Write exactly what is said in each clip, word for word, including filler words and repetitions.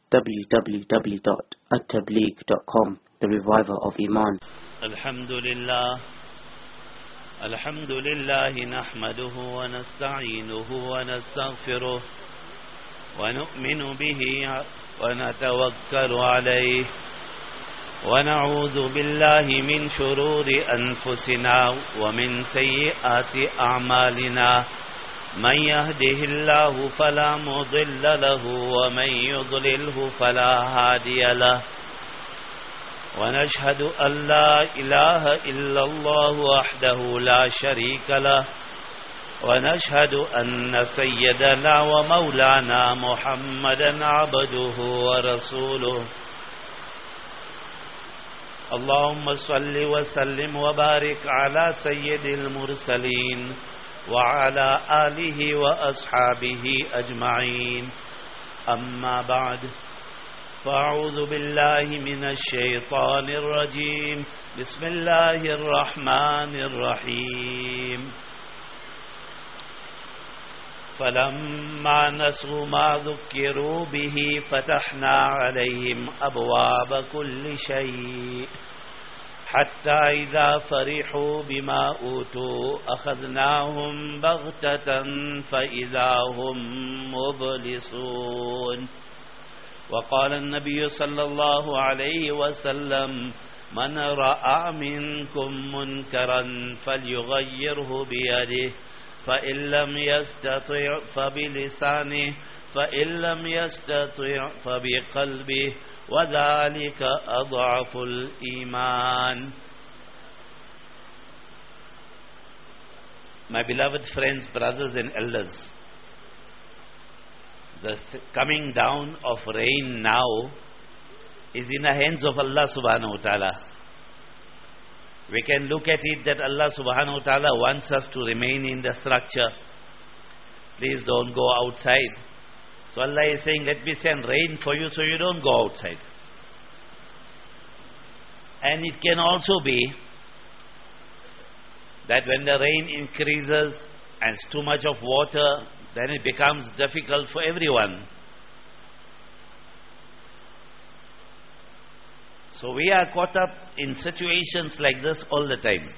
w w w dot at tabligh dot com, the reviver of Iman. Alhamdulillah. Alhamdulillah nahmaduhu wa nasta'inuhu wa nastaghfiruh wa nu'minu bihi wa natawakkalu alayhi wa na'udhu billahi min shururi anfusina wa min sayyiati a'malina. من يهده الله فلا مضل له ومن يضلله فلا هادي له ونشهد أن لا إله إلا الله وحده لا شريك له ونشهد أن سيدنا ومولانا محمدا عبده ورسوله اللهم صل وسلم وبارك على سيد المرسلين وعلى آله وأصحابه أجمعين أما بعد فأعوذ بالله من الشيطان الرجيم بسم الله الرحمن الرحيم فلما نسوا ما ذكروا به فتحنا عليهم أبواب كل شيء حتى إذا فرحوا بما أوتوا أخذناهم بغتة فإذا هم مبلسون وقال النبي صلى الله عليه وسلم من رأى منكم منكرا فليغيره بيده فإن لم يستطع فبلسانه فإن لم يستطع فبقلبه وذلك أضعف الإيمان. My beloved friends, brothers and elders, the coming down of rain now is in the hands of Allah subhanahu wa ta'ala. We can look at it that Allah subhanahu wa ta'ala wants us to remain in the structure. Please don't go outside. So Allah is saying, let me send rain for you so you don't go outside. And it can also be that when the rain increases and it's too much of water, then it becomes difficult for everyone. So we are caught up in situations like this all the time.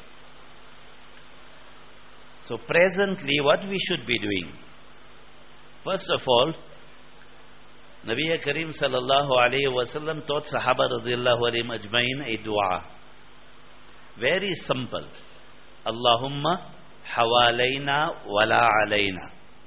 So presently what we should be doing? First of all, Nabi Kareem sallallahu alayhi wa sallam taught Sahaba radiyallahu alayhim ajmain a dua. Very simple. Allahumma hawalayna wala alayna.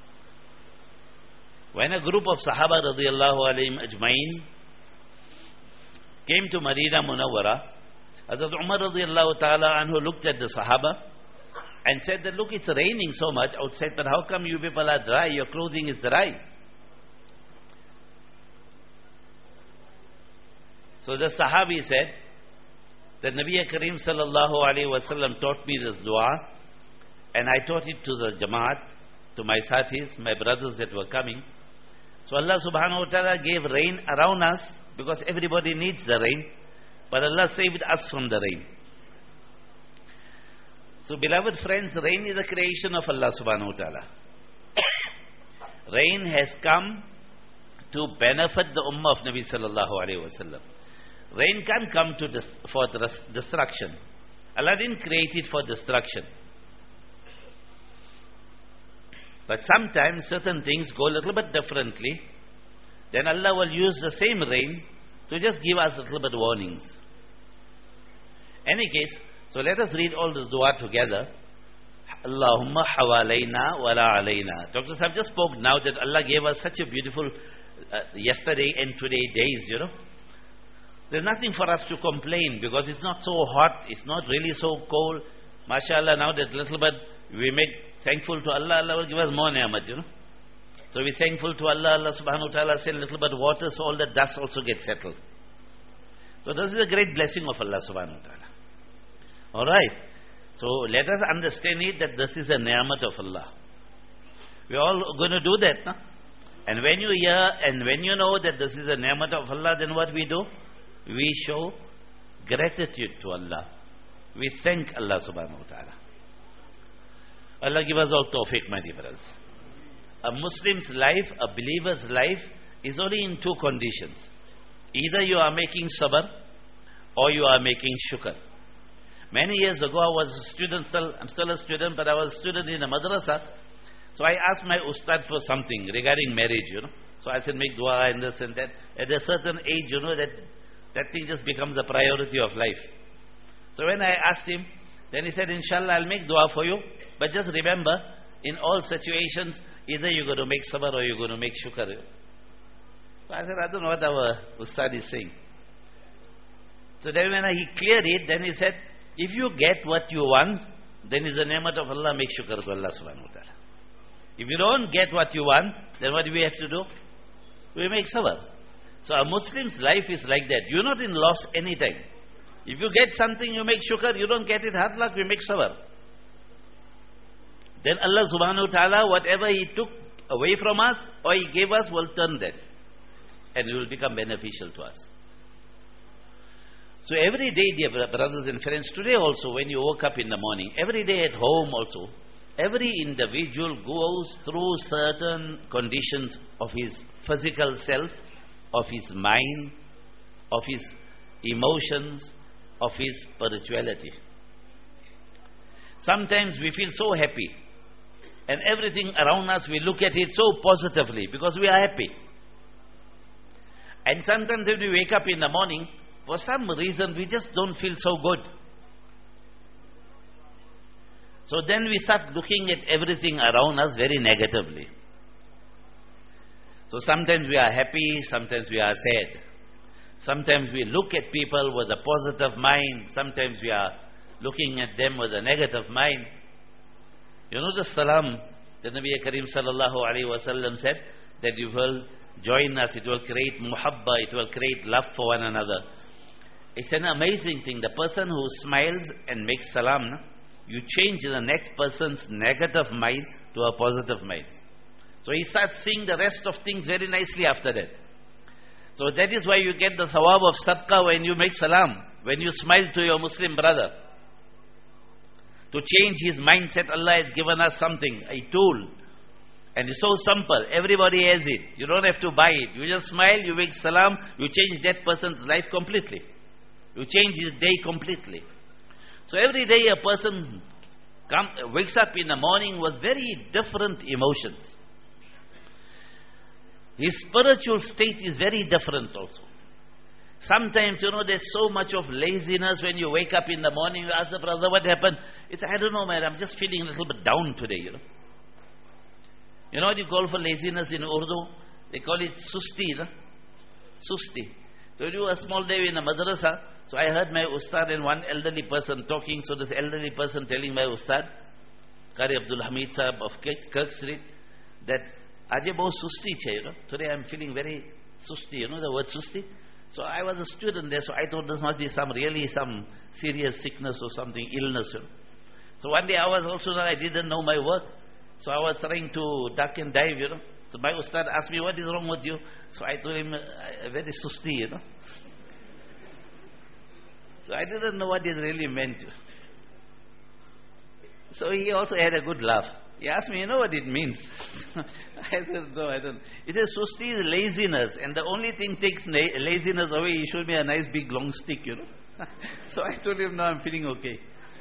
When a group of Sahaba radiyallahu alayhim ajmain came to Madinah Munawwara, Hazrat Umar radiyallahu ta'ala anhu looked at the Sahaba and said that, look, it's raining so much outside, but how come you people are dry? Your clothing is dry. So the Sahabi said that Nabi Kareem sallallahu alayhi wa sallam taught me this dua, and I taught it to the Jamaat, to my Sathis, my brothers that were coming. So Allah subhanahu wa ta'ala gave rain around us because everybody needs the rain, but Allah saved us from the rain. So beloved friends, rain is a creation of Allah subhanahu wa ta'ala. Rain has come to benefit the ummah of Nabi sallallahu alayhi wa sallam. Rain can't come to dis for destruction. Allah didn't create it for destruction. But sometimes certain things go a little bit differently. Then Allah will use the same rain to just give us a little bit warnings. Any case, so let us read all this dua together. Allahumma hawalayna wala alayna. Doctor Sahib just spoke now that Allah gave us such a beautiful uh, yesterday and today days, you know. There's nothing for us to complain because it's not so hot, it's not really so cold. MashaAllah, now that little bit we make thankful to Allah, Allah will give us more ni'mat, you know. So we're thankful to Allah, Allah subhanahu wa ta'ala send a little bit of water so all the dust also gets settled. So this is a great blessing of Allah subhanahu wa ta'ala. Alright. So let us understand it that this is a ni'mat of Allah. We're all going to do that, no? And when you hear and when you know that this is a ni'mat of Allah, then what we do? We show gratitude to Allah. We thank Allah subhanahu wa ta'ala. Allah give us all tawfiq, my dear brothers. A Muslim's life, a believer's life is only in two conditions. Either you are making sabr or you are making shukr. Many years ago I was a student, still, I'm still a student, but I was a student in a madrasa. So I asked my ustad for something regarding marriage, you know. So I said, make dua and this and that. At a certain age, you know, that, that thing just becomes a priority of life. So when I asked him, then he said, inshallah, I'll make dua for you. But just remember, in all situations, either you're going to make sabr or you're going to make shukr. So I said, I don't know what our ustad is saying. So then when he cleared it, then he said, if you get what you want, then it's a ni'mat of Allah, make shukr to Allah subhanahu wa ta'ala. If you don't get what you want, then what do we have to do? We make sabr. So a Muslim's life is like that. You're not in loss anytime. If you get something, you make shukr. You don't get it, hard luck, we make sabr. Then Allah subhanahu wa ta'ala, whatever He took away from us or He gave us, will turn that. And it will become beneficial to us. So every day, dear brothers and friends, today also when you woke up in the morning, every day at home also, every individual goes through certain conditions of his physical self, of his mind, of his emotions, of his spirituality. Sometimes we feel so happy and everything around us, we look at it so positively because we are happy. And sometimes when we wake up in the morning, for some reason we just don't feel so good. So then we start looking at everything around us very negatively. So sometimes we are happy, sometimes we are sad. Sometimes we look at people with a positive mind, sometimes we are looking at them with a negative mind. You know the salam, the Nabi Kareem sallallahu alayhi wa sallam said, that you will join us, it will create muhabba, it will create love for one another. It's an amazing thing. The person who smiles and makes salam, no? You change the next person's negative mind to a positive mind. So he starts seeing the rest of things very nicely after that. So that is why you get the thawab of sadaqah when you make salam, when you smile to your Muslim brother. To change his mindset, Allah has given us something, a tool. And it's so simple. Everybody has it. You don't have to buy it. You just smile, you make salam, you change that person's life completely. You change his day completely. So every day a person come, wakes up in the morning with very different emotions. His spiritual state is very different also. Sometimes, you know, there's so much of laziness when you wake up in the morning. You ask the brother, what happened? It's, I don't know, man, I'm just feeling a little bit down today, you know. You know what you call for laziness in Urdu? They call it susti, no? Susti. So you do a small day in a madrasa. So I heard my ustad and one elderly person talking. So this elderly person telling my ustad, Qari Abdul Hamid Sahab of Kirk Street, that Aje bahut susti che, you know. Today I'm feeling very susti, you know the word susti? So I was a student there, so I thought this must be some really some serious sickness or something, illness. You know. So one day I was also, I didn't know my work. So I was trying to duck and dive, you know. So my ustad asked me, what is wrong with you? So I told him, uh, very susti, you know. So I didn't know what it really meant. So he also had a good laugh. He asked me, you know what it means? I said, no, I don't. It says susti is laziness, and the only thing takes laziness away. He showed me a nice big long stick, you know. So I told him, no, I'm feeling okay.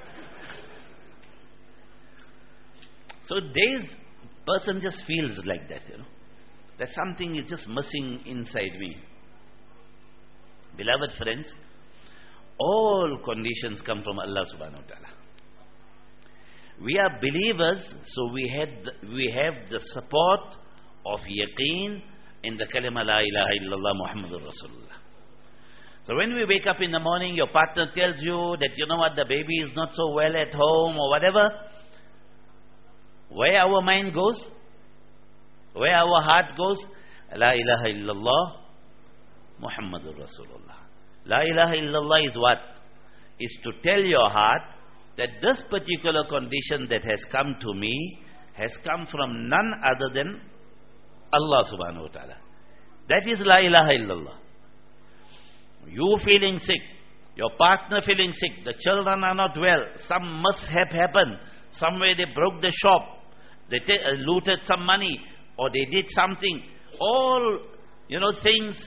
So days, person just feels like that, you know. That something is just missing inside me. Beloved friends, all conditions come from Allah subhanahu wa ta'ala. We are believers, so we have the, we have the support of yaqeen in the kalima la ilaha illallah Muhammadur Rasulullah. So when we wake up in the morning, your partner tells you that, you know what, the baby is not so well at home or whatever, where our mind goes, where our heart goes, la ilaha illallah Muhammadur Rasulullah. La ilaha illallah is what? Is to tell your heart that this particular condition that has come to me has come from none other than Allah subhanahu wa ta'ala. That is la ilaha illallah. You feeling sick, your partner feeling sick, the children are not well, some mishap happened, somewhere they broke the shop, they uh, looted some money, or they did something. All, you know, things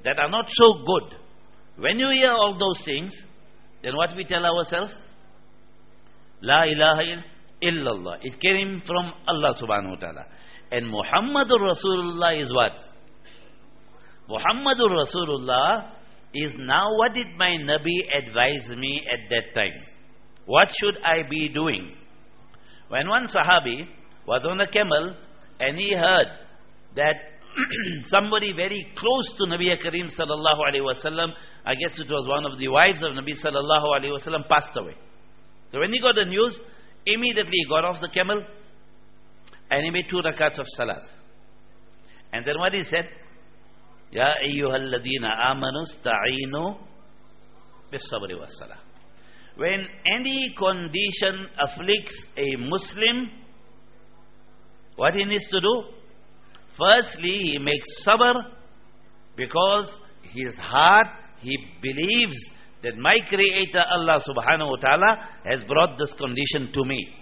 that are not so good, when you hear all those things, then what we tell ourselves? La ilaha illallah. It came from Allah subhanahu wa ta'ala. And Muhammadur Rasulullah is what? Muhammadur Rasulullah is now what did my Nabi advise me at that time? What should I be doing? When one Sahabi was on a camel and he heard that somebody very close to Nabi Kareem sallallahu alaihi wasallam, I guess it was one of the wives of Nabi sallallahu alaihi wasallam, passed away. So when he got the news, immediately he got off the camel and he made two rakats of salat. And then what he said? Ya ayyuhalladhina amanu sta'inu bis sabri was salah. When any condition afflicts a Muslim, what he needs to do? Firstly, he makes sabr, because his heart, he believes that my Creator Allah subhanahu wa ta'ala has brought this condition to me.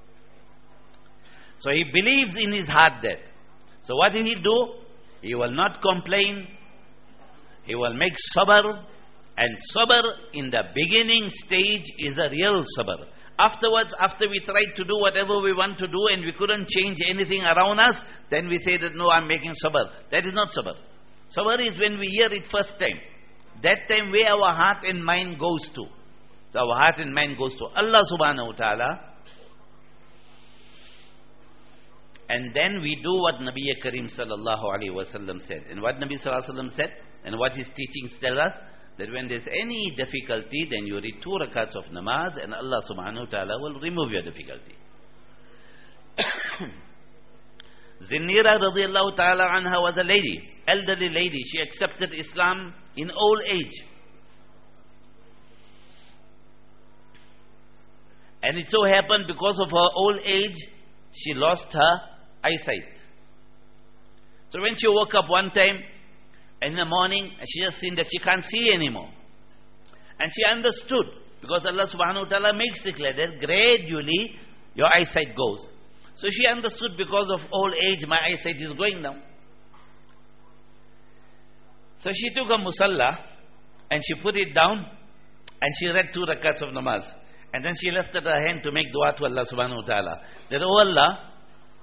So he believes in his heart that. So what will he do? He will not complain. He will make sabr. And sabr in the beginning stage is a real sabr. Afterwards, after we tried to do whatever we want to do and we couldn't change anything around us, then we say that no, I'm making sabr. That is not sabr. Sabr is when we hear it first time. That time where our heart and mind goes to. So our heart and mind goes to Allah subhanahu wa ta'ala. And then we do what Nabi Kareem sallallahu alayhi wa sallam said. And what Nabi sallallahu alayhi wa sallam said, and what his teachings tell us, that when there's any difficulty, then you read two rakats of namaz and Allah subhanahu wa ta'ala will remove your difficulty. Zinnira radiallahu ta'ala anha was a lady, elderly lady. She accepted Islam in old age. And it so happened because of her old age, she lost her eyesight. So when she woke up one time, in the morning, she just seen that she can't see anymore. And she understood, because Allah subhanahu wa ta'ala makes it clear that gradually your eyesight goes. So she understood, because of old age, my eyesight is going now. So she took a musalla and she put it down and she read two rakats of namaz. And then she lifted her hand to make dua to Allah subhanahu wa ta'ala. That, oh Allah,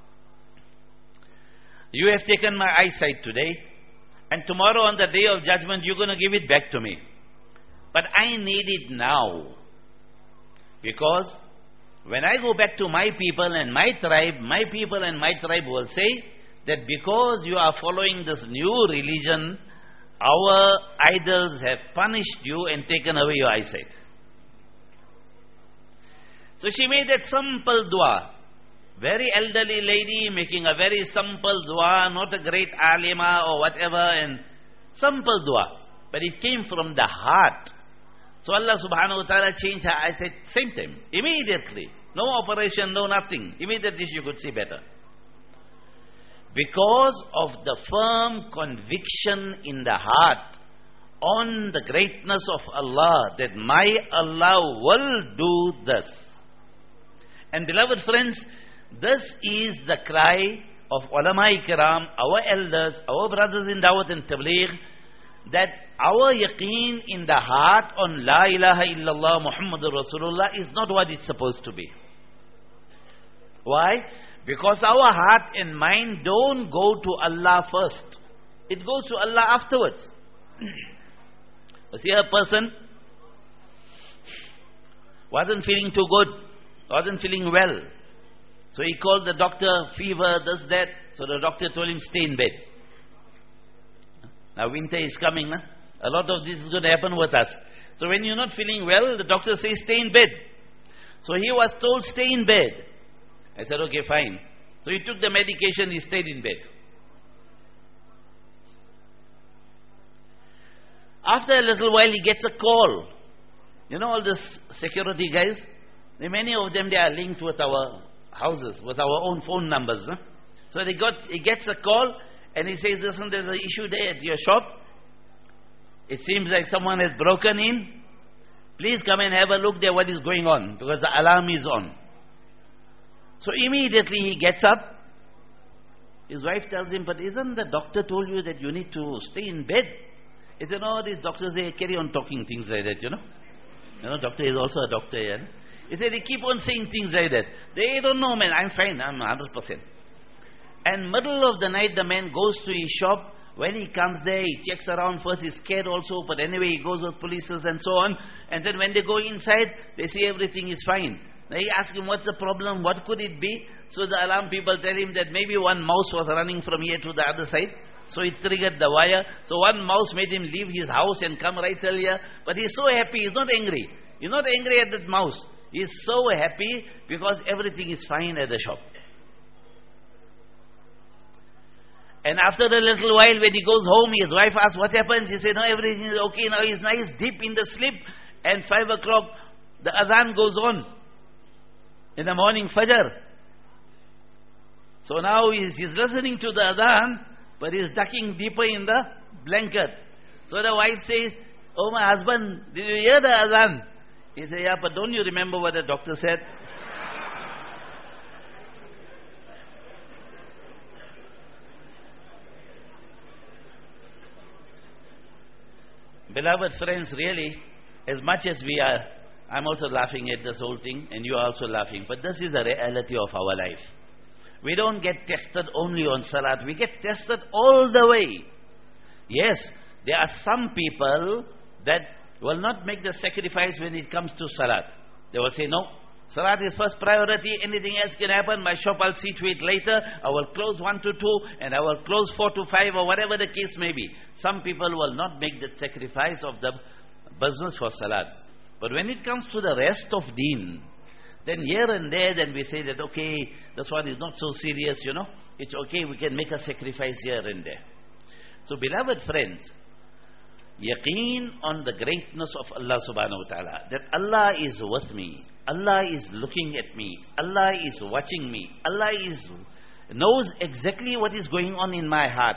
you have taken my eyesight today, and tomorrow on the day of judgment, you're going to give it back to me. But I need it now. Because when I go back to my people and my tribe, my people and my tribe will say that because you are following this new religion, our idols have punished you and taken away your eyesight. So she made that simple dua. Very elderly lady making a very simple dua, not a great alima or whatever, and simple dua. But it came from the heart. So Allah subhanahu wa ta'ala changed her eyesight same time, immediately. No operation, no nothing. Immediately she could see better. Because of the firm conviction in the heart on the greatness of Allah, that my Allah will do this. And beloved friends, this is the cry of ulama-i kiram, our elders, our brothers in Dawat and Tabligh, that our yaqeen in the heart on La ilaha illallah Muhammadur Rasulullah is not what it's supposed to be. Why? Because our heart and mind don't go to Allah first. It goes to Allah afterwards. You see, a person wasn't feeling too good, wasn't feeling well. So he called the doctor, fever, this, that. So the doctor told him, stay in bed. Now winter is coming. Huh? A lot of this is going to happen with us. So when you're not feeling well, the doctor says, stay in bed. So he was told, stay in bed. I said, okay, fine. So he took the medication, he stayed in bed. After a little while, he gets a call. You know all these security guys? Many of them, they are linked with our houses, with our own phone numbers. Huh? So they got, he gets a call and he says, listen, there's an issue there at your shop. It seems like someone has broken in. Please come and have a look there what is going on, because the alarm is on. So immediately he gets up. His wife tells him, but isn't the doctor told you that you need to stay in bed? He said, no, these doctors, they carry on talking things like that, you know. You know, doctor is also a doctor, yeah. He said, they keep on saying things like that. They don't know, man, I'm fine, I'm one hundred percent. And middle of the night, the man goes to his shop. When he comes there, he checks around first, he's scared also, but anyway, he goes with police and so on. And then when they go inside, they see everything is fine. Now he asks him, what's the problem? What could it be? So the alarm people tell him that maybe one mouse was running from here to the other side. So he triggered the wire. So one mouse made him leave his house and come right earlier. But he's so happy, he's not angry. He's not angry at that mouse. He's so happy because everything is fine at the shop. And after a little while, when he goes home, his wife asks, what happens? He said, no, everything is okay. Now he's nice, deep in the sleep. And five o'clock, the adhan goes on. In the morning, Fajr. So now he's, he's listening to the adhan, but he's ducking deeper in the blanket. So the wife says, oh my husband, did you hear the adhan? He said, yeah, but don't you remember what the doctor said? Beloved friends, really, as much as we are, I'm also laughing at this whole thing, and you are also laughing, but this is the reality of our life. We don't get tested only on salat, we get tested all the way. Yes, there are some people that will not make the sacrifice when it comes to salat. They will say, no, salat is first priority, anything else can happen, my shop I'll see to it later, I will close one to two, and I will close four to five, or whatever the case may be. Some people will not make the sacrifice of the business for salat. But when it comes to the rest of deen, then here and there, then we say that, okay, this one is not so serious, you know. It's okay, we can make a sacrifice here and there. So, beloved friends, yaqeen on the greatness of Allah subhanahu wa ta'ala, that Allah is with me, Allah is looking at me, Allah is watching me, Allah is knows exactly what is going on in my heart.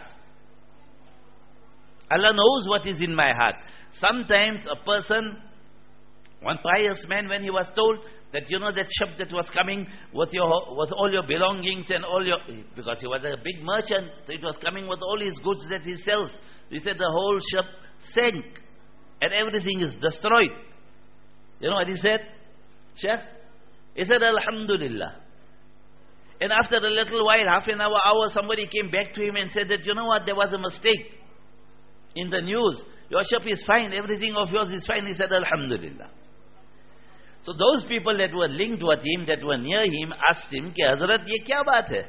Allah knows what is in my heart. Sometimes a person, one pious man, when he was told that, you know, that ship that was coming with your with all your belongings and all your, because he was a big merchant, so it was coming with all his goods that he sells. He said the whole ship sank and everything is destroyed. You know what he said, Sheikh? He said, Alhamdulillah. And after a little while, half an hour, hour, somebody came back to him and said that, you know what, there was a mistake in the news. Your ship is fine, everything of yours is fine. He said, Alhamdulillah. So those people that were linked with him, that were near him, asked him, कि हजरत ये क्या बात है?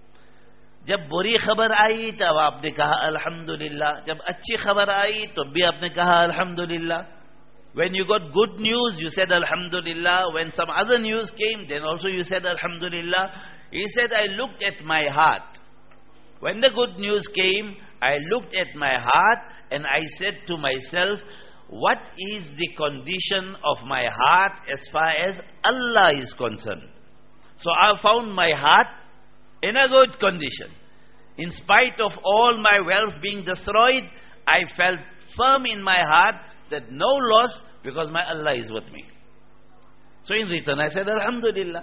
जब बुरी खबर आई तब आपने कहा अल्हम्दुलिल्लाह, जब अच्छी खबर आई तब भी आपने कहा अल्हम्दुलिल्लाह. When you got good news, you said alhamdulillah. When some other news came, then also you said alhamdulillah. He said, I looked at my heart. When the good news came, I looked at my heart and I said to myself, what is the condition of my heart as far as Allah is concerned? So I found my heart in a good condition. In spite of all my wealth being destroyed, I felt firm in my heart that no loss, because my Allah is with me. So in return I said Alhamdulillah.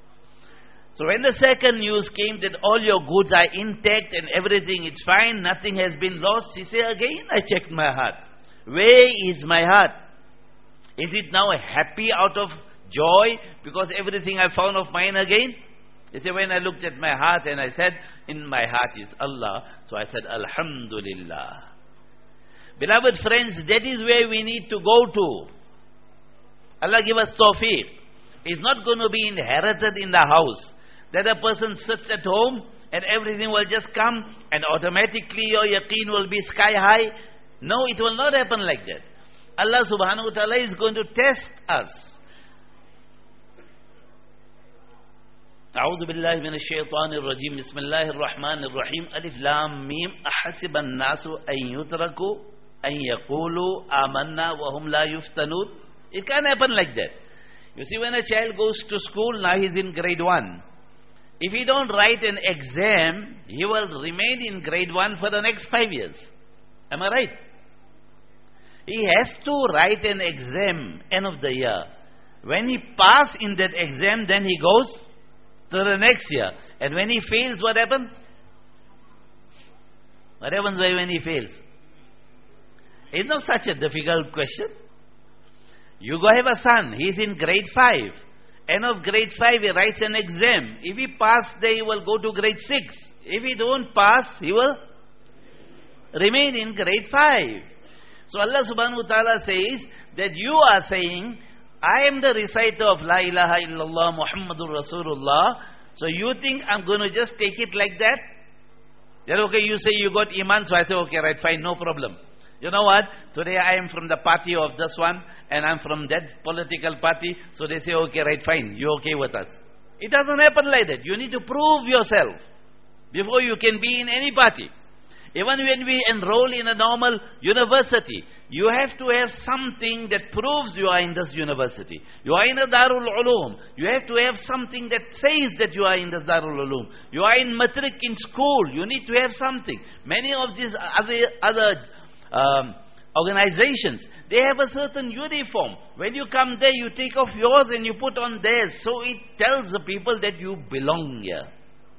So when the second news came that all your goods are intact and everything is fine, nothing has been lost, he said, again I checked my heart. Where is my heart? Is it now happy out of joy because everything I found of mine again? He said, when I looked at my heart and I said, in my heart is Allah, so I said Alhamdulillah. Beloved friends, that is where we need to go to. Allah give us tawfiq. It's not going to be inherited in the house, that a person sits at home and everything will just come and automatically your yaqeen will be sky high. No, it will not happen like that. Allah subhanahu wa ta'ala is going to test us. أعوذ بالله من الشيطان الرجيم بسم الله الرحمن الرحيم ألف لام ميم أحسب الناس أن يتركوا أن يقولوا آمنا وهم لا يفتنون. It can't happen like that. You see, when a child goes to school, now he's in grade one. If he don't write an exam, he will remain in grade one for the next five years. Am I right? He has to write an exam end of the year. When he passes in that exam, then he goes to the next year. And when he fails, what happens? What happens when he fails? It's not such a difficult question. You go have a son, he's in grade five. End of grade five, he writes an exam. If he passes, then he will go to grade six. If he don't pass, he will remain in grade five. So Allah subhanahu wa ta'ala says that you are saying, I am the reciter of La ilaha illallah Muhammadur Rasulullah. So you think I'm going to just take it like that? Then okay, you say you got iman, so I say, okay, right, fine, no problem. You know what? Today I am from the party of this one, and I'm from that political party. So they say, okay, right, fine, you're okay with us. It doesn't happen like that. You need to prove yourself before you can be in any party. Even when we enroll in a normal university, you have to have something that proves you are in this university. You are in a Darul Ulum. You have to have something that says that you are in this Darul Ulum. You are in matric in school. You need to have something. Many of these other, other um, organizations, they have a certain uniform. When you come there, you take off yours and you put on theirs. So it tells the people that you belong here.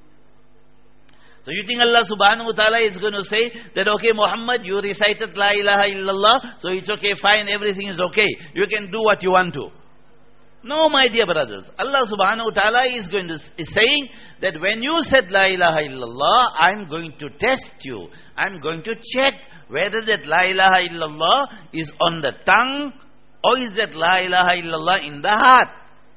So you think Allah subhanahu wa ta'ala is going to say that, okay, Muhammad, you recited La ilaha illallah, so it's okay, fine, everything is okay. You can do what you want to. No, my dear brothers. Allah subhanahu wa ta'ala is going to is saying that when you said La ilaha illallah, I'm going to test you. I'm going to check whether that La ilaha illallah is on the tongue or is that La ilaha illallah in the heart.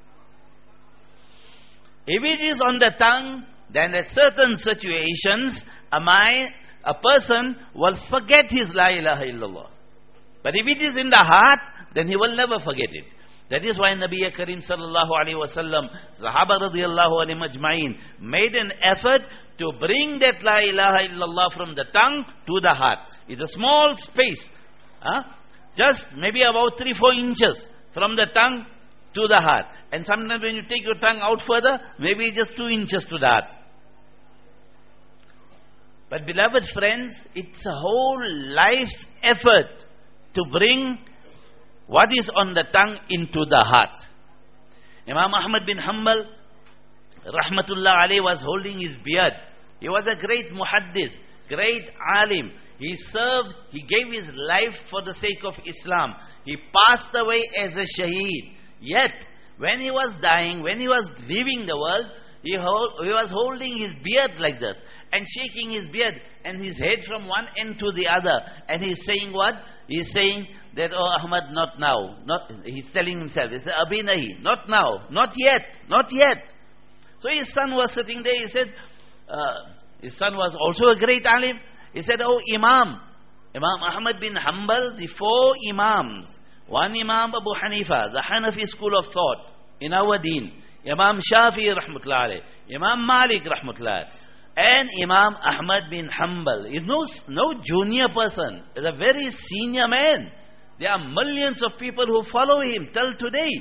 If it is on the tongue, then at certain situations, a, mind, a person will forget his La ilaha illallah. But if it is in the heart, then he will never forget it. That is why Nabi Karim sallallahu alayhi wa sallam, Sahaba radiyallahu anhum ajma'in, made an effort to bring that La ilaha illallah from the tongue to the heart. It's a small space, huh? Just maybe about three, four inches from the tongue to the heart. And sometimes when you take your tongue out further, maybe just two inches to the heart. But beloved friends, it's a whole life's effort to bring what is on the tongue into the heart. Imam Ahmad bin Hanbal, rahmatullah alayhi, was holding his beard. He was a great muhaddith, great alim. He served, he gave his life for the sake of Islam. He passed away as a shaheed. Yet, when he was dying, when he was leaving the world, he, hold, he was holding his beard like this and shaking his beard and his head from one end to the other. And he's saying what? He's saying that, oh Ahmad, not now. Not, he's telling himself, he said, Abhi nahi, not now, not yet, not yet. So his son was sitting there, he said, uh, his son was also a great alim. He said, oh Imam, Imam Ahmad bin Hanbal, the four Imams, one Imam Abu Hanifa, the Hanafi school of thought in our deen, Imam Shafi rahmatullah alayh, Imam Malik rahmatullah, and Imam Ahmad bin Hanbal is no, no junior person, is a very senior man. There are millions of people who follow him till today.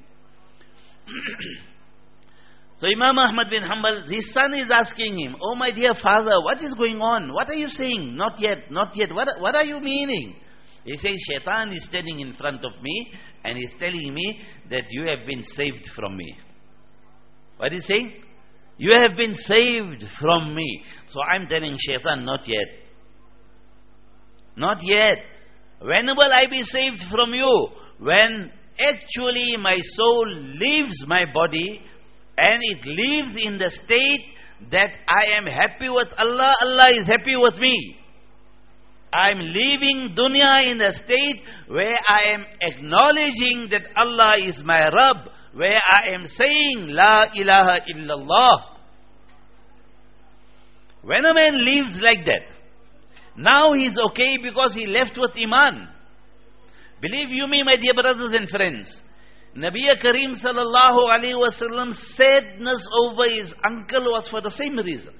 So Imam Ahmad bin Hanbal, his son is asking him, oh my dear father, what is going on? What are you saying? Not yet, not yet. What, what are you meaning? He says, Shaitan is standing in front of me and he's telling me that you have been saved from me. What is he saying? You have been saved from me. So I'm telling Shaitan, not yet. Not yet. When will I be saved from you? When actually my soul leaves my body and it lives in the state that I am happy with Allah, Allah is happy with me. I'm leaving dunya in a state where I am acknowledging that Allah is my Rabb, where I am saying La ilaha illallah. When a man lives like that, now he's okay because he left with Iman. Believe you me, my dear brothers and friends, Nabi Karim sallallahu alayhi wa sallam's sadness over his uncle was for the same reason.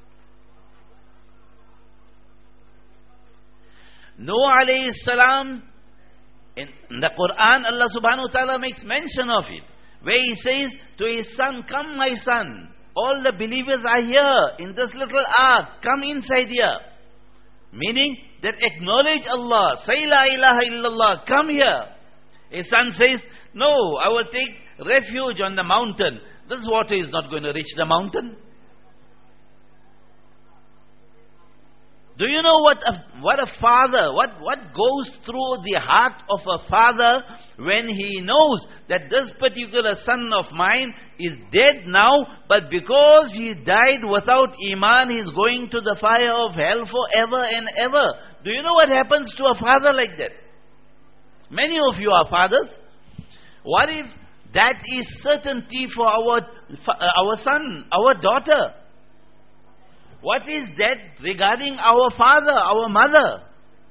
Noah alayhi salam, in the Quran, Allah subhanahu wa ta'ala makes mention of it, where he says to his son, come my son, all the believers are here in this little ark, come inside here. Meaning that acknowledge Allah, say la ilaha illallah, come here. His son says, no, I will take refuge on the mountain. This water is not going to reach the mountain. Do you know what a, what a father, what, what goes through the heart of a father when he knows that this particular son of mine is dead now, but because he died without Iman, he is going to the fire of hell forever and ever. Do you know what happens to a father like that? Many of you are fathers. What if that is certainty for our, our son, our daughter? What is that regarding our father, our mother?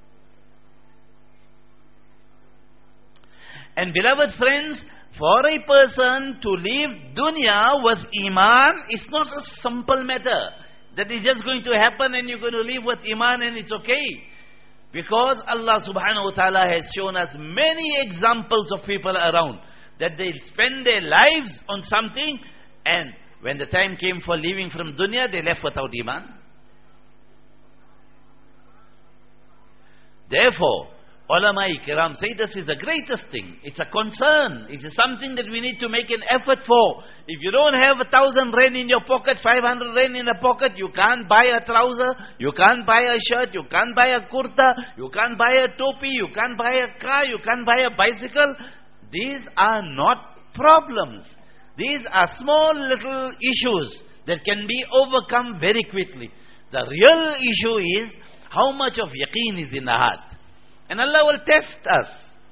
And beloved friends, for a person to leave dunya with Iman, it's not a simple matter. That is just going to happen and you're going to live with Iman and it's okay. Because Allah subhanahu wa ta'ala has shown us many examples of people around, that they spend their lives on something, and when the time came for leaving from dunya, they left without Iman. Therefore, ulama-i kiram say this is the greatest thing. It's a concern. It is something that we need to make an effort for. If you don't have a thousand rand in your pocket, five hundred rand in a pocket, you can't buy a trouser, you can't buy a shirt, you can't buy a kurta, you can't buy a topi, you can't buy a car, you can't buy a bicycle. These are not problems. These are small little issues that can be overcome very quickly. The real issue is how much of yaqeen is in the heart. And Allah will test us.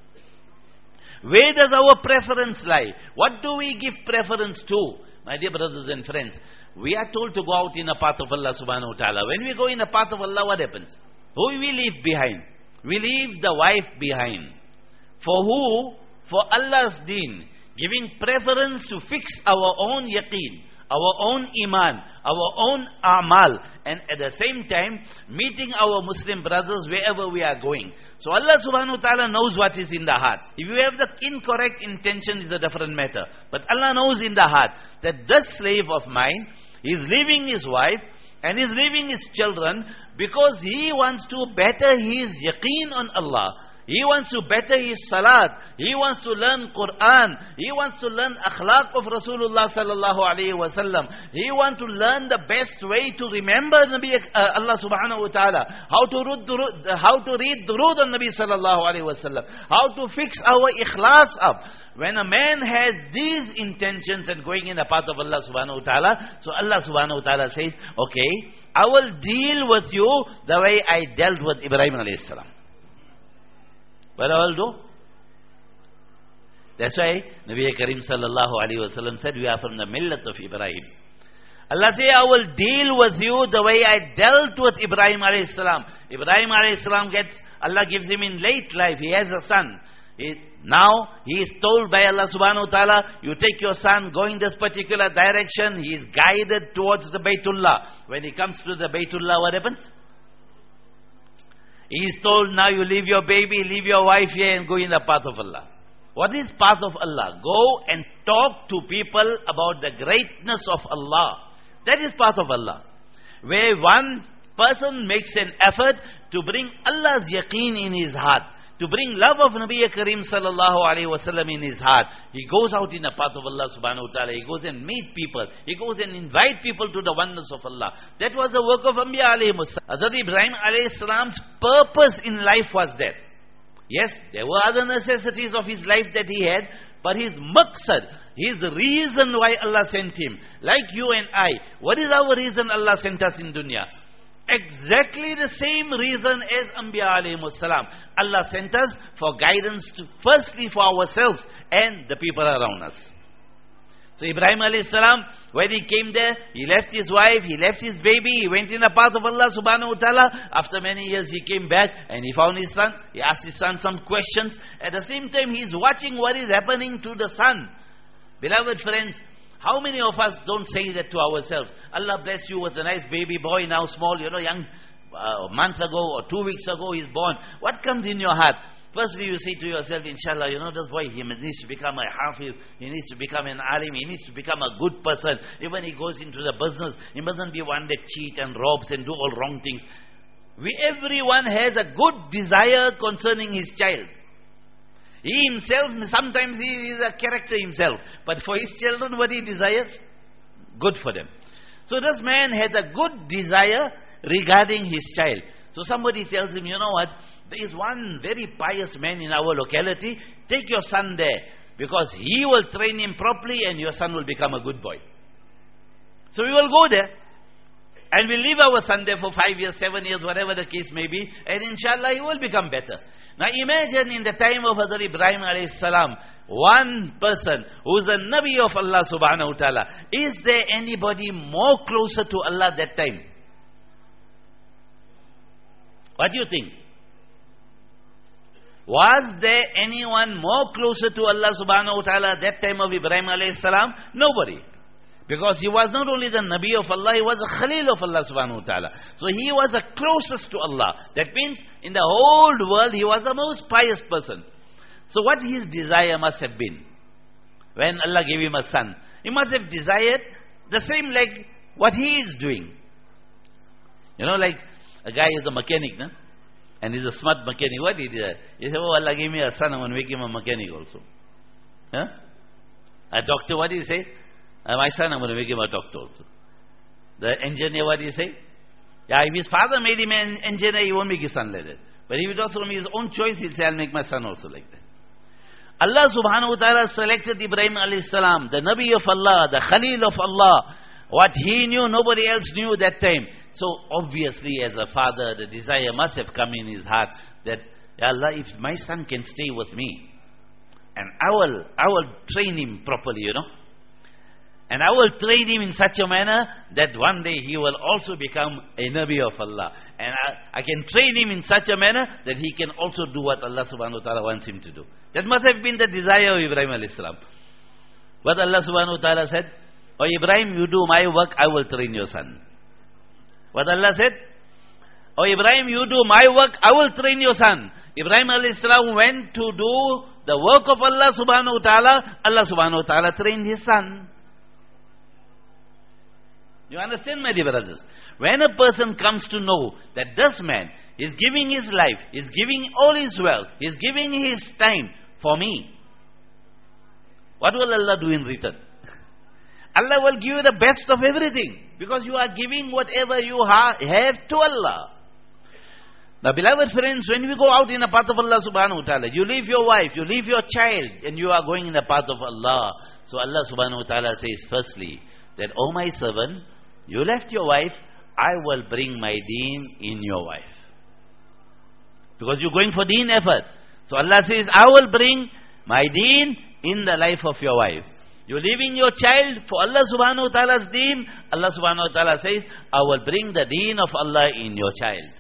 Where does our preference lie? What do we give preference to? My dear brothers and friends, we are told to go out in the path of Allah subhanahu wa ta'ala. When we go in the path of Allah, what happens? Who we leave behind? We leave the wife behind. For who? For Allah's deen. Giving preference to fix our own yaqeen, our own iman, our own amal, and at the same time meeting our Muslim brothers wherever we are going. So Allah subhanahu wa ta'ala knows what is in the heart. If you have the incorrect intention, is a different matter. But Allah knows in the heart that this slave of mine is leaving his wife and is leaving his children because he wants to better his yaqeen on Allah. He wants to better his salat. He wants to learn Quran. He wants to learn akhlaq of Rasulullah sallallahu alayhi wa sallam. He wants to learn the best way to remember Nabi, uh, Allah subhanahu wa ta'ala. How to read durud, how to read durud on Nabi sallallahu alayhi wa sallam. How to fix our ikhlas up. When a man has these intentions and going in the path of Allah subhanahu wa ta'ala, so Allah subhanahu wa ta'ala says, okay, I will deal with you the way I dealt with Ibrahim alayhi salam. What I will do? That's why Nabi Karim sallallahu alayhi wa sallam said, we are from the millat of Ibrahim. Allah say, I will deal with you the way I dealt with Ibrahim alayhi salam. Ibrahim alayhi salam gets, Allah gives him in late life, he has a son. He, now, he is told by Allah subhanahu wa ta'ala, you take your son, go in this particular direction. He is guided towards the Baytullah. When he comes to the Baytullah, what happens? He is told, now you leave your baby, leave your wife here and go in the path of Allah. What is path of Allah? Go and talk to people about the greatness of Allah. That is path of Allah. Where one person makes an effort to bring Allah's yaqeen in his heart, to bring love of Nabi Karim sallallahu alayhi wa sallam in his heart. He goes out in the path of Allah subhanahu wa ta'ala. He goes and meet people. He goes and invite people to the oneness of Allah. That was the work of Anbiya alayhi salam. Hazrat Ibrahim alayhi salam's purpose in life was that. Yes, there were other necessities of his life that he had, but his maqsad, his reason why Allah sent him. Like you and I, what is our reason Allah sent us in dunya? Exactly the same reason as Anbiya alayhi salam. Allah sent us for guidance, to, firstly for ourselves and the people around us. So Ibrahim alayhi salam, when he came there, he left his wife, he left his baby, he went in the path of Allah subhanahu wa ta'ala. After many years he came back and he found his son. He asked his son some questions. At the same time he is watching what is happening to the son. Beloved friends, how many of us don't say that to ourselves? Allah bless you with a nice baby boy, now small, you know, young, uh, a month ago or two weeks ago he's born. What comes in your heart? Firstly, you say to yourself, inshallah, you know, this boy, he needs to become a hafiz, he needs to become an alim, he needs to become a good person. Even he goes into the business, he mustn't be one that cheat and robs and do all wrong things. We, everyone has a good desire concerning his child. He himself, sometimes he is a character himself. But for his children, what he desires? Good for them. So this man has a good desire regarding his child. So somebody tells him, you know what, there is one very pious man in our locality, take your son there, because he will train him properly and your son will become a good boy. So we will go there, and we'll leave our son there for five years, seven years, whatever the case may be, and inshallah he will become better. Now imagine in the time of Hazrat Ibrahim alayhi salam, one person who's a Nabi of Allah subhanahu wa ta'ala. Is there anybody more closer to Allah that time? What do you think? Was there anyone more closer to Allah subhanahu wa ta'ala at that time of Ibrahim alayhi salam? Nobody. Because he was not only the Nabi of Allah, he was a Khalil of Allah subhanahu wa ta'ala. So he was the closest to Allah. That means in the whole world he was the most pious person. So what his desire must have been when Allah gave him a son? He must have desired the same like what he is doing. You know, like a guy is a mechanic, no? And he's a smart mechanic. What he did? He said, oh, Allah gave me a son, I'm going to make him a mechanic also. Huh? A doctor, what did he say? Uh, my son, I'm going to make him a doctor also. The engineer, what did he say? Yeah, if his father made him an engineer, he won't make his son like that. But if it was from his own choice, he'll say, I'll make my son also like that. Allah subhanahu wa ta'ala selected Ibrahim alayhi salam, the Nabi of Allah, the Khalil of Allah. What he knew, nobody else knew that time. So obviously as a father, the desire must have come in his heart that, Ya Allah, if my son can stay with me, and I will, I will train him properly, you know. And I will train him in such a manner that one day he will also become a Nabi of Allah. And I, I can train him in such a manner that he can also do what Allah subhanahu wa ta'ala wants him to do. That must have been the desire of Ibrahim alayhi salam. But Allah subhanahu wa ta'ala said, oh Ibrahim, you do my work, I will train your son. What Allah said? Oh Ibrahim, you do my work, I will train your son. Ibrahim alayhi salam went to do the work of Allah subhanahu wa ta'ala. Allah subhanahu wa ta'ala trained his son. You understand, my dear brothers? When a person comes to know that this man is giving his life, is giving all his wealth, is giving his time for me, what will Allah do in return? Allah will give you the best of everything, because you are giving whatever you ha have to Allah. Now, beloved friends, when we go out in the path of Allah subhanahu wa ta'ala, you leave your wife, you leave your child, and you are going in the path of Allah. So Allah subhanahu wa ta'ala says, firstly, that, oh my servant, you left your wife, I will bring my deen in your wife. Because you're going for deen effort. So Allah says, I will bring my deen in the life of your wife. You're leaving your child for Allah subhanahu wa ta'ala's deen. Allah subhanahu wa ta'ala says, I will bring the deen of Allah in your child.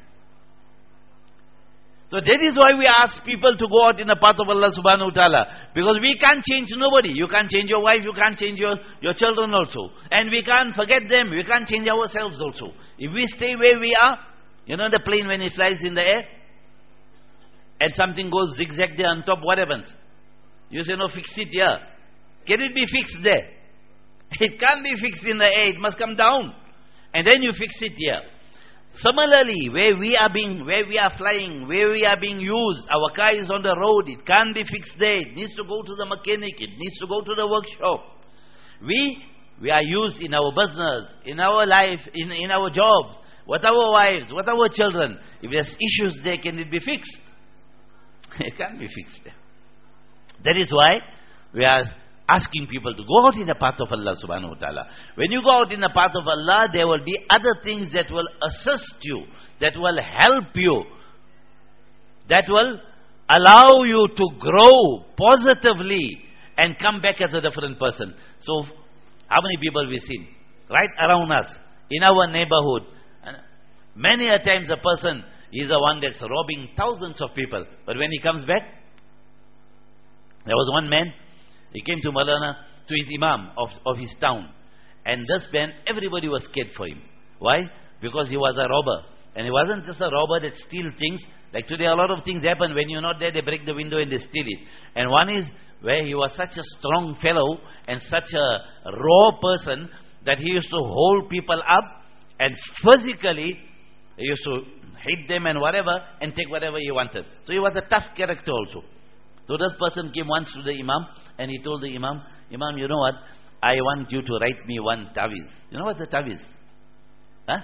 So that is why we ask people to go out in the path of Allah subhanahu wa ta'ala. Because we can't change nobody. You can't change your wife, you can't change your, your children also. And we can't forget them, we can't change ourselves also. If we stay where we are, you know the plane when it flies in the air, and something goes zigzag there on top, what happens? You say, no, fix it here. Can it be fixed there? It can't be fixed in the air, it must come down. And then you fix it here. Similarly, where we are being, where we are flying, where we are being used, our car is on the road, it can't be fixed there, it needs to go to the mechanic, it needs to go to the workshop. We, we are used in our business, in our life, in, in our jobs, with our wives, with our children. If there's issues there, can it be fixed? It can't be fixed there. That is why we are asking people to go out in the path of Allah subhanahu wa ta'ala. When you go out in the path of Allah, there will be other things that will assist you, that will help you, that will allow you to grow positively and come back as a different person. So, how many people we've seen? Right around us, in our neighborhood. Many a times a person is the one that's robbing thousands of people. But when he comes back, there was one man, he came to Maulana, to his imam of, of his town. And this man, everybody was scared for him. Why? Because he was a robber. And he wasn't just a robber that steals things. Like today, a lot of things happen. When you're not there, they break the window and they steal it. And one is where he was such a strong fellow and such a raw person that he used to hold people up and physically he used to hit them and whatever and take whatever he wanted. So he was a tough character also. So this person came once to the imam and he told the imam, Imam, you know what? I want you to write me one taviz. You know what's a taviz? Huh?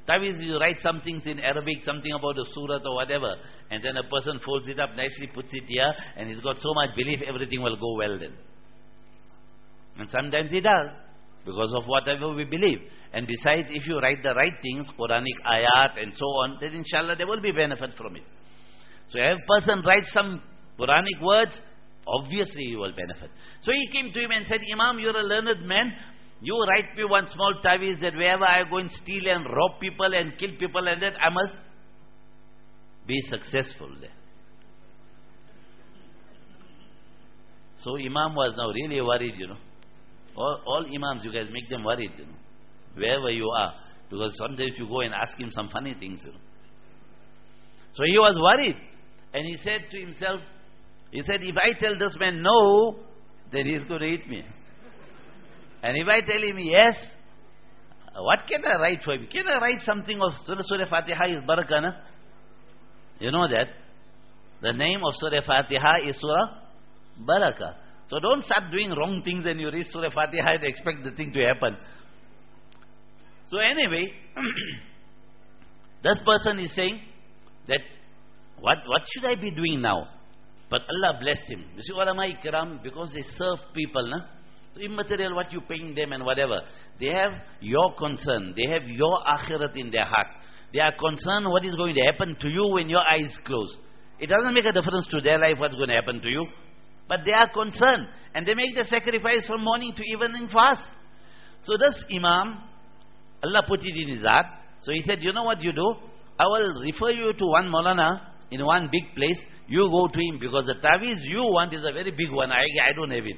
Tawiz, you write some things in Arabic, something about a surat or whatever, and then a person folds it up nicely, puts it here, and he's got so much belief, everything will go well then. And sometimes he does, because of whatever we believe. And besides, if you write the right things, Quranic ayat and so on, then inshallah there will be benefit from it. So if a person writes some Quranic words, obviously he will benefit. So he came to him and said, Imam, you're a learned man. You write me one small tawiz that wherever I go and steal and rob people and kill people and that, I must be successful there. So Imam was now really worried, you know. All, all Imams, you guys make them worried, you know. Wherever you are. Because sometimes you go and ask him some funny things, you know. So he was worried. And he said to himself, he said, if I tell this man no, then he's going to eat me. And if I tell him yes, what can I write for him? Can I write something of Surah, Surah Fatiha is Barakah, na? You know that? The name of Surah Fatiha is Surah Barakah. So don't start doing wrong things and you read Surah Fatiha and expect the thing to happen. So anyway, this person is saying that, what, what should I be doing now? But Allah blessed him. You see, ulama ikram, because they serve people, na? So immaterial, what you paying them and whatever, they have your concern. They have your akhirat in their heart. They are concerned what is going to happen to you when your eyes close. It doesn't make a difference to their life what's going to happen to you. But they are concerned. And they make the sacrifice from morning to evening fast. So this Imam, Allah put it in his heart. So he said, you know what you do? I will refer you to one Maulana in one big place. You go to him because the tawiz you want is a very big one. I, I don't have it.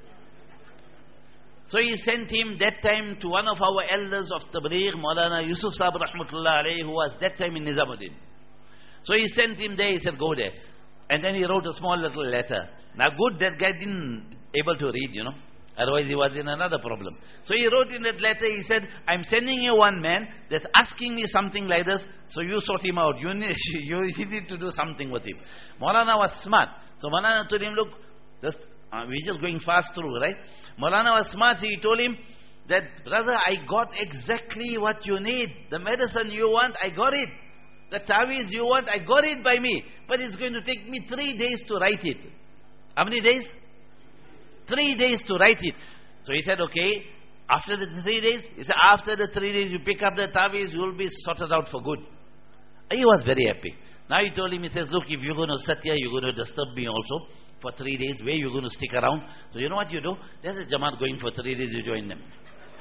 So he sent him that time to one of our elders of Tabligh, Maulana Yusuf Sahib Rahmatullah alayhi, who was that time in Nizamuddin. So he sent him there, he said, go there. And then he wrote a small little letter. Now good, that guy didn't able to read, you know. Otherwise he was in another problem. So he wrote in that letter, he said, I'm sending you one man that's asking me something like this, so you sort him out. You need, you need to do something with him. Maulana was smart. So Maulana told him, look, this, uh, we're just going fast through, right? Maulana was smart, so he told him that, brother, I got exactly what you need. The medicine you want, I got it. The tawiz you want, I got it by me. But it's going to take me three days to write it. How many days? Three days to write it. So he said, okay, after the three days, he said, after the three days you pick up the tawiz, you will be sorted out for good. He was very happy. Now he told him, he says, look, if you're going to sit here, you're going to disturb me also for three days. Where you're going to stick around? So you know what you do? There's a Jamaat going for three days, you join them.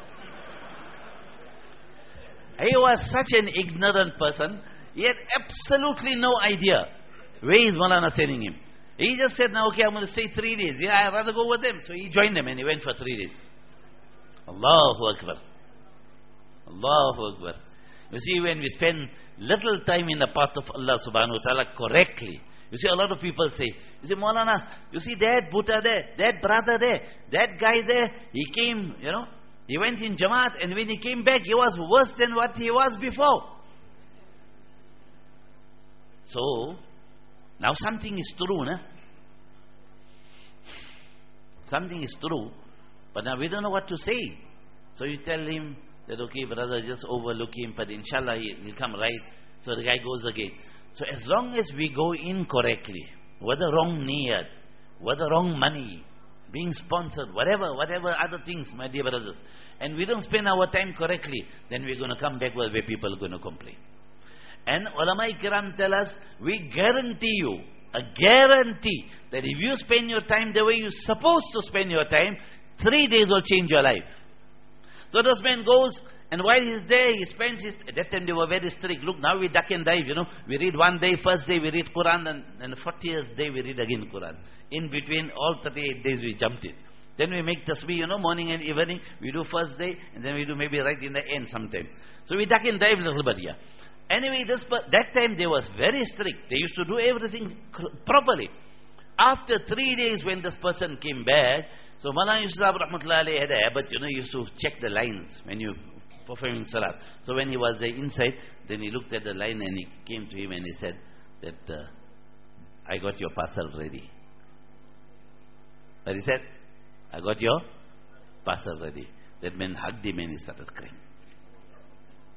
He was such an ignorant person. He had absolutely no idea where is Maulana sending him. He just said, now okay, I'm going to stay three days. Yeah, I'd rather go with them. So he joined them and he went for three days. Allahu Akbar. Allahu Akbar. You see, when we spend little time in the path of Allah subhanahu wa ta'ala correctly, you see, a lot of people say, you see, Maulana, you see that Buddha there, that brother there, that guy there, he came, you know, he went in Jamaat and when he came back, he was worse than what he was before. So, now something is true, na? Something is true, but now we don't know what to say. So you tell him that, okay, brother, just overlook him, but inshallah he'll come right. So the guy goes again. So as long as we go in correctly, with the wrong niyat, with the wrong money, being sponsored, whatever, whatever other things, my dear brothers, and we don't spend our time correctly, then we're going to come back where people are going to complain. And ulama kiram tell us, we guarantee you, a guarantee, that if you spend your time the way you're supposed to spend your time, three days will change your life. So this man goes, and while he's there, he spends his, at that time they were very strict. Look, now we duck and dive, you know. We read one day, first day we read Quran, and, and the fortieth day we read again Quran. In between, all thirty-eight days we jumped it. Then we make tasbih, you know, morning and evening. We do first day, and then we do maybe right in the end sometime. So we duck and dive a little bit here. Anyway, this, that time they was very strict. They used to do everything properly. After three days when this person came back, so Maulana Yusuf Rahmatullah alayhi had a habit, you know, he used to check the lines when you performing salat. So when he was there inside, then he looked at the line and he came to him and he said that, uh, I got your parcel ready. But he said, I got your parcel ready. That man hugged him and he started crying.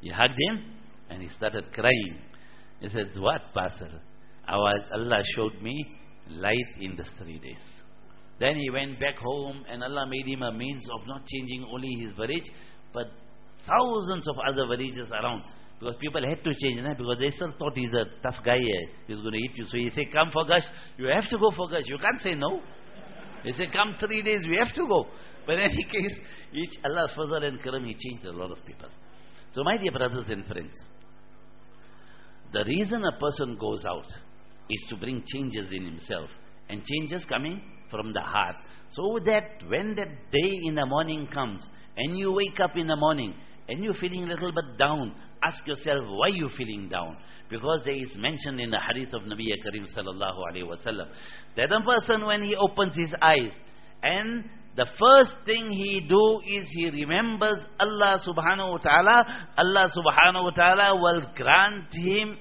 He hugged him and he started crying. He said, what, Pastor? Our Allah showed me light in the three days. Then he went back home and Allah made him a means of not changing only his village, but thousands of other villages around. Because people had to change, nah? Because they still thought he's a tough guy, eh? He's going to eat you. So he said, come for Gash. You have to go for Gash. You can't say no. He said, come three days, we have to go. But in any case, each Allah's fazl and karam, he changed a lot of people. So my dear brothers and friends, the reason a person goes out is to bring changes in himself. And changes coming from the heart. So that when that day in the morning comes, and you wake up in the morning, and you're feeling a little bit down, ask yourself, why you feeling down? Because there is mentioned in the hadith of Nabi Karim sallallahu alayhi wa sallam, that a person when he opens his eyes, and the first thing he do is he remembers Allah subhanahu wa ta'ala, Allah subhanahu wa ta'ala will grant him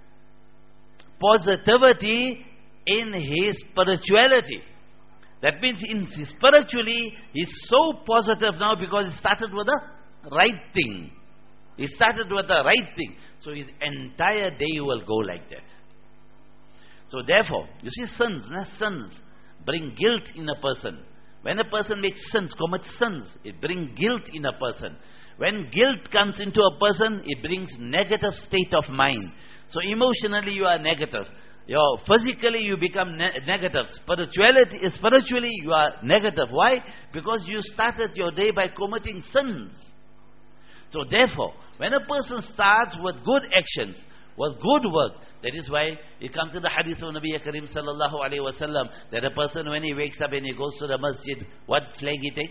positivity in his spirituality. That means in his spiritually, he's so positive now because he started with the right thing. He started with the right thing. So his entire day will go like that. So therefore, you see sins, nah? Sins bring guilt in a person. When a person makes sins, commits sins, it brings guilt in a person. When guilt comes into a person, it brings negative state of mind. So emotionally you are negative. Your physically you become ne negative. Spirituality, spiritually you are negative. Why? Because you started your day by committing sins. So therefore, when a person starts with good actions, with good work, that is why it comes in the hadith of Nabi Karim sallallahu alayhi wa sallam, that a person when he wakes up and he goes to the masjid, what flag he takes?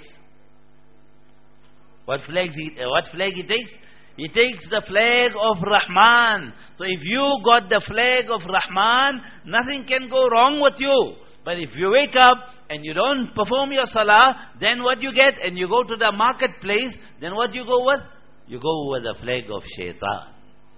What flag he, uh, what flag he takes? He takes the flag of Rahman. So if you got the flag of Rahman, nothing can go wrong with you. But if you wake up and you don't perform your salah, then what you get? And you go to the marketplace, then what you go with? You go with the flag of Shaitan.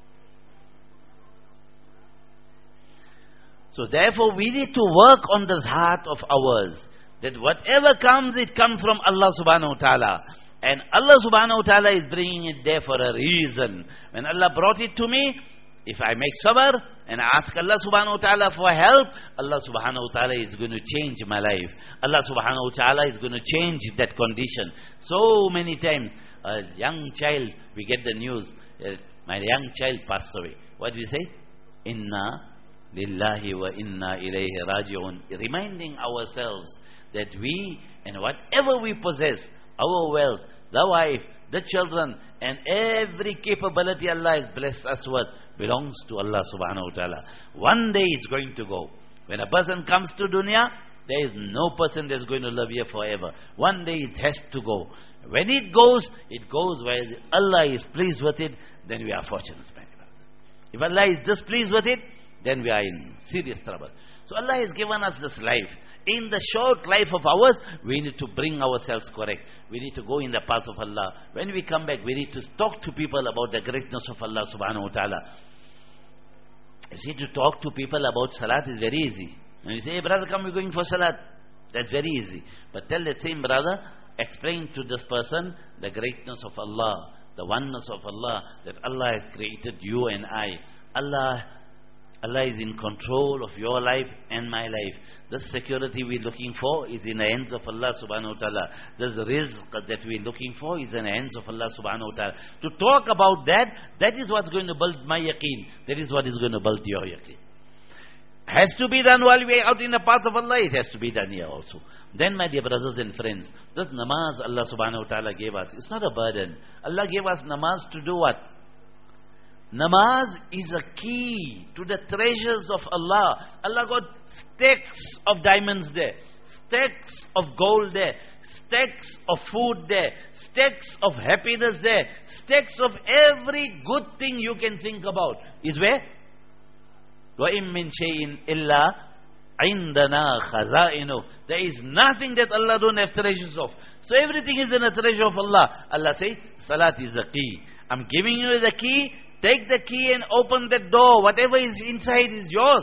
So therefore we need to work on this heart of ours, that whatever comes, it comes from Allah subhanahu wa ta'ala. And Allah subhanahu wa ta'ala is bringing it there for a reason. When Allah brought it to me, if I make sabr and I ask Allah subhanahu wa ta'ala for help, Allah subhanahu wa ta'ala is going to change my life. Allah subhanahu wa ta'ala is going to change that condition. So many times, a young child, we get the news, uh, my young child passed away. What do we say? Inna lillahi wa inna ilayhi raji'un. Reminding ourselves that we and whatever we possess, our wealth, the wife, the children, and every capability Allah has blessed us with belongs to Allah subhanahu wa ta'ala. One day it's going to go. When a person comes to dunya, there is no person that's going to live here forever. One day it has to go. When it goes, it goes where Allah is pleased with it, then we are fortunate. If Allah is displeased with it, then we are in serious trouble. So Allah has given us this life. In the short life of ours, we need to bring ourselves correct. We need to go in the path of Allah. When we come back, we need to talk to people about the greatness of Allah subhanahu wa ta'ala. You see, to talk to people about salat is very easy. And you say, hey brother, come, we're going for salat. That's very easy. But tell that same brother, explain to this person the greatness of Allah, the oneness of Allah, that Allah has created you and I. Allah Allah is in control of your life and my life. This security we're looking for is in the hands of Allah subhanahu wa ta'ala. This rizq that we're looking for is in the hands of Allah subhanahu wa ta'ala. To talk about that, that is what's going to build my yaqeen. That is what is going to build your yaqeen. Has to be done while we are out in the path of Allah. It has to be done here also. Then my dear brothers and friends, this namaz Allah subhanahu wa ta'ala gave us, it's not a burden. Allah gave us namaz to do what? Namaz is a key to the treasures of Allah. Allah got stacks of diamonds there, stacks of gold there, stacks of food there, stacks of happiness there, stacks of every good thing you can think about. Is where? وَإِن مِّن شَيْءٍ إِلَّا عِنْدَنَا خَزَائِنُهُ. There is nothing that Allah don't have treasures of. So everything is in a treasure of Allah. Allah says, Salat is the key. I'm giving you the key. Take the key and open that door. Whatever is inside is yours.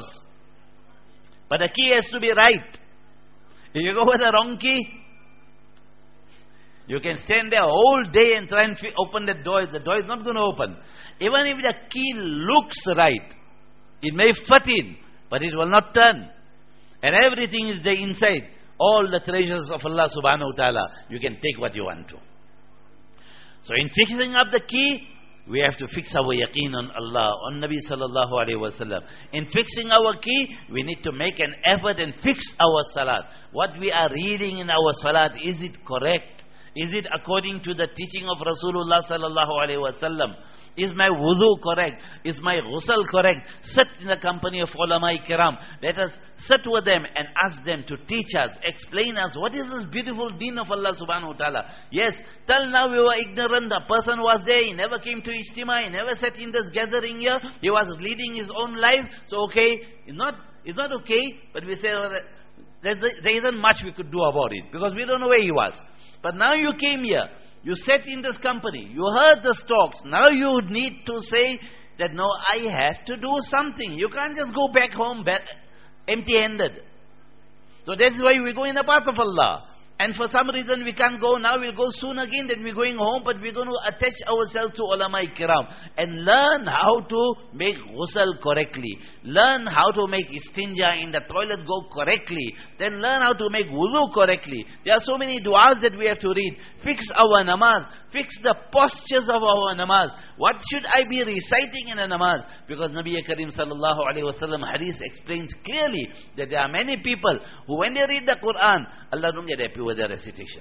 But the key has to be right. If you go with the wrong key, You can stand there all day and try and fi- open that door. The door is not going to open. Even if the key looks right, it may fit in, but it will not turn. And everything is there inside. All the treasures of Allah subhanahu wa ta'ala. You can take what you want to. So in fixing up the key, we have to fix our yaqeen on Allah, on Nabi sallallahu alayhi wa sallam. In fixing our key, we need to make an effort and fix our salat. What we are reading in our salat, is it correct? Is it according to the teaching of Rasulullah sallallahu alayhi wa sallam? Is my wudu correct? Is my ghusl correct? Sit in the company of ulama kiram. Let us sit with them and ask them to teach us, explain us, what is this beautiful deen of Allah subhanahu wa ta'ala? Yes, till now we were ignorant. The person was there, he never came to ijtima, he never sat in this gathering here, he was leading his own life. So okay, it's not, it's not okay, but we say, well, there, there isn't much we could do about it, because we don't know where he was. But now you came here, you sat in this company, you heard the talks. Now you need to say that, no, I have to do something. You can't just go back home empty-handed. So that's why we go in the path of Allah. And for some reason we can't go now, we'll go soon again, then we're going home, but we're going to attach ourselves to ulama kiram and learn how to make ghusl correctly, learn how to make istinja in the toilet go correctly, then learn how to make wudu correctly. There are so many du'as that we have to read. Fix our namaz, fix the postures of our namaz. What should I be reciting in a namaz? Because Nabi Karim sallallahu alayhi wa sallam hadith explains clearly that there are many people who, when they read the Quran, Allah don't get happy with the recitation.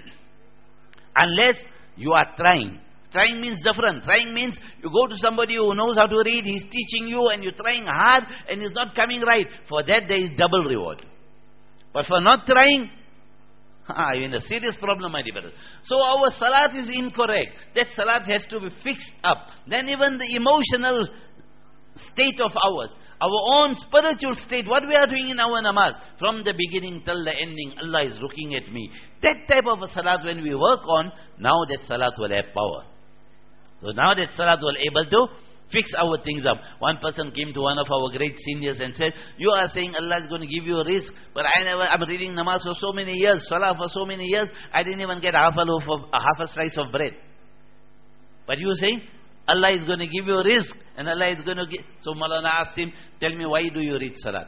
Unless you are trying. Trying means different. Trying means you go to somebody who knows how to read, he's teaching you, and you're trying hard and it's not coming right. For that there is double reward. But for not trying, ah, you're in a serious problem, my dear brothers. So our salat is incorrect. That salat has to be fixed up. Then even the emotional state of ours, our own spiritual state, what we are doing in our namaz, from the beginning till the ending, Allah is looking at me. That type of a salat when we work on, now that salat will have power. So now that salat will able to fix our things up. One person came to one of our great seniors and said, you are saying Allah is going to give you a risk, but I never, I'm reading namaz for so many years, salah for so many years, I didn't even get half a loaf of, a half a slice of bread. But you are saying, Allah is going to give you a risk, and Allah is going to give. So Maulana asked him, tell me, why do you read salat?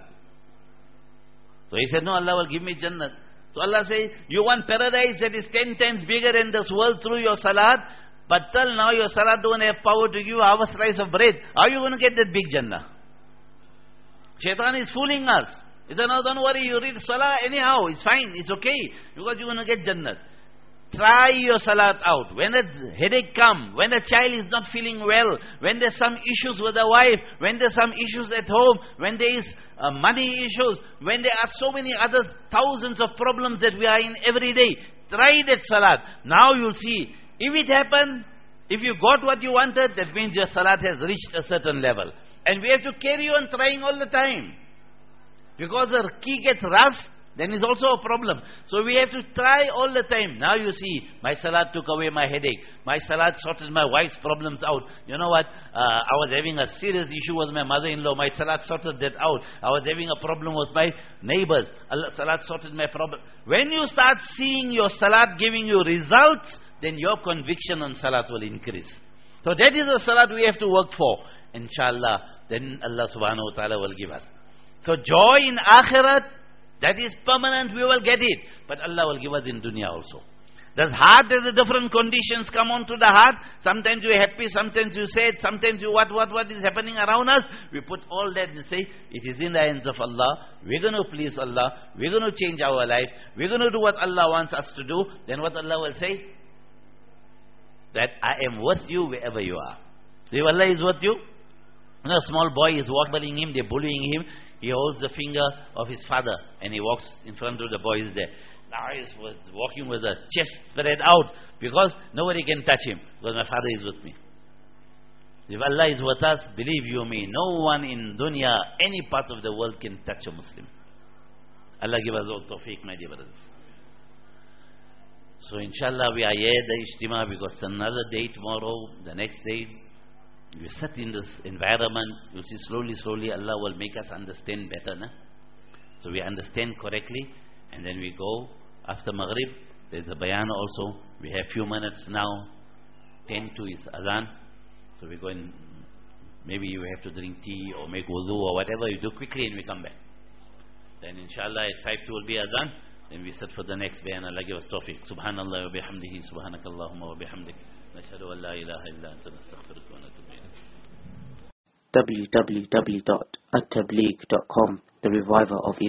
So he said, no, Allah will give me Jannah. So Allah says, you want paradise that is ten times bigger than this world through your salat, but till now your salat don't have power to give you half a slice of bread. How are you going to get that big Jannah? Shaitan is fooling us. He said, no, don't worry, you read salah anyhow, it's fine, it's okay, because you're going to get Jannah. Try your salat out. When a headache comes, when a child is not feeling well, when there's some issues with the wife, when there's some issues at home, when there is uh, money issues, when there are so many other thousands of problems that we are in every day, try that salat. Now you'll see, if it happened, if you got what you wanted, that means your salat has reached a certain level. And we have to carry on trying all the time. Because the key gets rust, then is also a problem. So we have to try all the time. Now you see, my salat took away my headache. My salat sorted my wife's problems out. You know what? Uh, I was having a serious issue with my mother-in-law. My salat sorted that out. I was having a problem with my neighbors. Allah, salat sorted my problem. When you start seeing your salat giving you results, then your conviction on salat will increase. So that is the salat we have to work for. Inshallah, then Allah subhanahu wa ta'ala will give us. So joy in akhirat, that is permanent, we will get it. But Allah will give us in dunya also. Does heart, there's the different conditions come on to the heart. Sometimes you're happy, sometimes you sad, sometimes you what, what, what is happening around us. We put all that and say, it is in the hands of Allah. We're going to please Allah. We're going to change our lives. We're going to do what Allah wants us to do. Then what Allah will say? That I am with you wherever you are. So if Allah is with you, you know, a small boy is wobbling him, they're bullying him. He holds the finger of his father and he walks in front of the boys there. Now he's walking with the chest spread out because nobody can touch him because my father is with me. If Allah is with us, believe you me, no one in dunya, any part of the world can touch a Muslim. Allah give us all tawfiq, my dear brothers. So inshallah we are here the Ijtima because another day tomorrow, the next day, we sit in this environment, you see slowly, slowly Allah will make us understand better. Na? So we understand correctly and then we go after Maghrib, There's a bayan also. We have few minutes now. ten to is adhan. So we're going, maybe you have to drink tea or make wudu or whatever you do quickly and we come back. Then inshallah at five to will be adhan. Then we sit for the next bayan. Allah give us tawfiq. Subhanallah wa bihamdihi. Subhanakallahumma wa bihamdik. Nashhadu an la ilaha illa anta nastaghfiruka wa natubu ilayk. w w w dot at tabligh dot com, the reviver of